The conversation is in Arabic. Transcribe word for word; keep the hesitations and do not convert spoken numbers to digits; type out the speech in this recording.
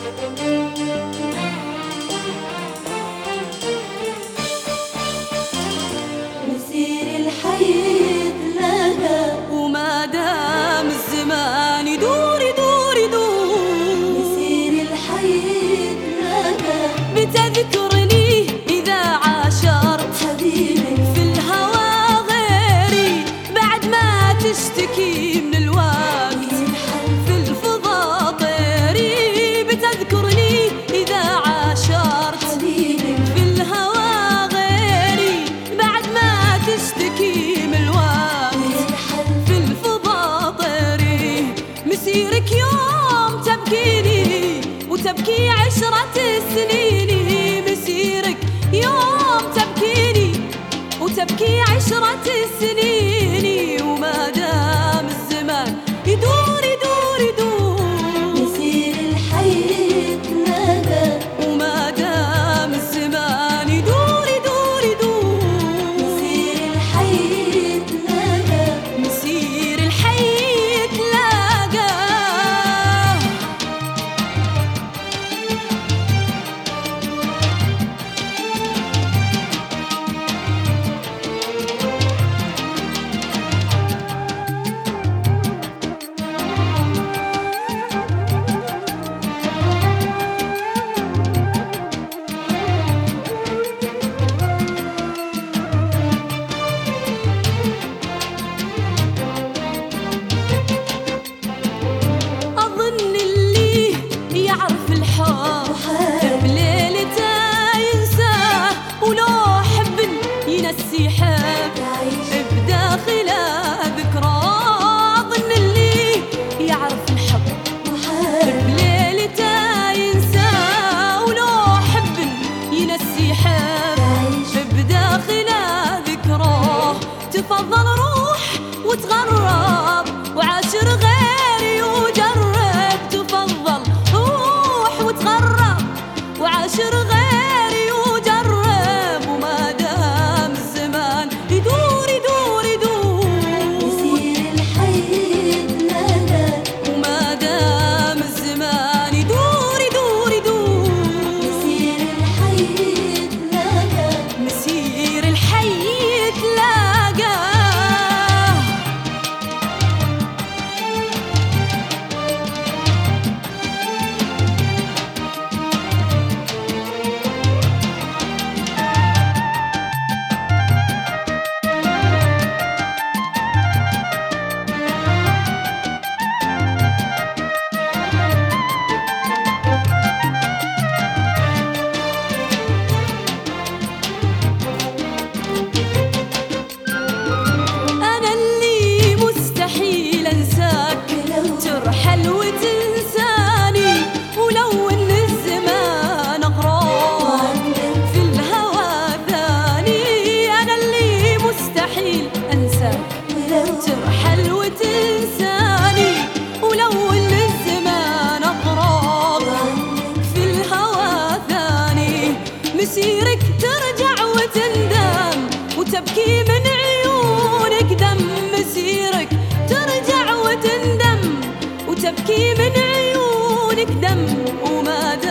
مسير الحي يتلاقى وما دام الزمان يدور يدور يدور، مسير الحي يتلاقى بتذكرني إذا عاشرت حبيبي في الهوى غيري، بعد ما تشتكي من الوقت في الفضا طيري. بتذكرني إذا عاشرت حبيبي في الهوى غيري، بعد ما تشتكي من الوقت في الفضا طيري. مسيرك يوم تبكيني وتبكي عشرة سنين، مسيرك يوم تبكيني وتبكي عشرة سنين، وما دام الزمان يدور يدور يدور، مسير الحي يتلاقى وما دام الزمان يدور يدور يدور، مسير الحي يتلاقى مسير الحي يتلاقى. أظن اللي يعرف الحب بليلته ينساه، ولو حب ينسي حب بداخله ذكراه. أظن اللي يعرف الحب بليلته ينساه، ولو حب ينسي حب بداخله ذكراه. تفضل روح وتغرب وعاشر غيري وجرب، تفضل روح وتغرب وعاشر غيري وجرب، وما دام الزمان يدور يدور يدور، مسير الحي يتلاقى وما دام الزمان يدور يدور يدور، مسير الحي يتلاقى مسير الحي يتلاقى. أنا اللي مستحيل أنساك، ترحل وتنساني، ولو إن الزمان أغراب في الهوى ثاني. أنا اللي مستحيل أنساك، ترحل وتنساني، ولو إن الزمان أغراب في الهوى ثاني. مسيرك ترجع وتندم وتبكي من عيونك دم، مسيرك ترجع وتندم وتبكي من عيونك دم، وما دام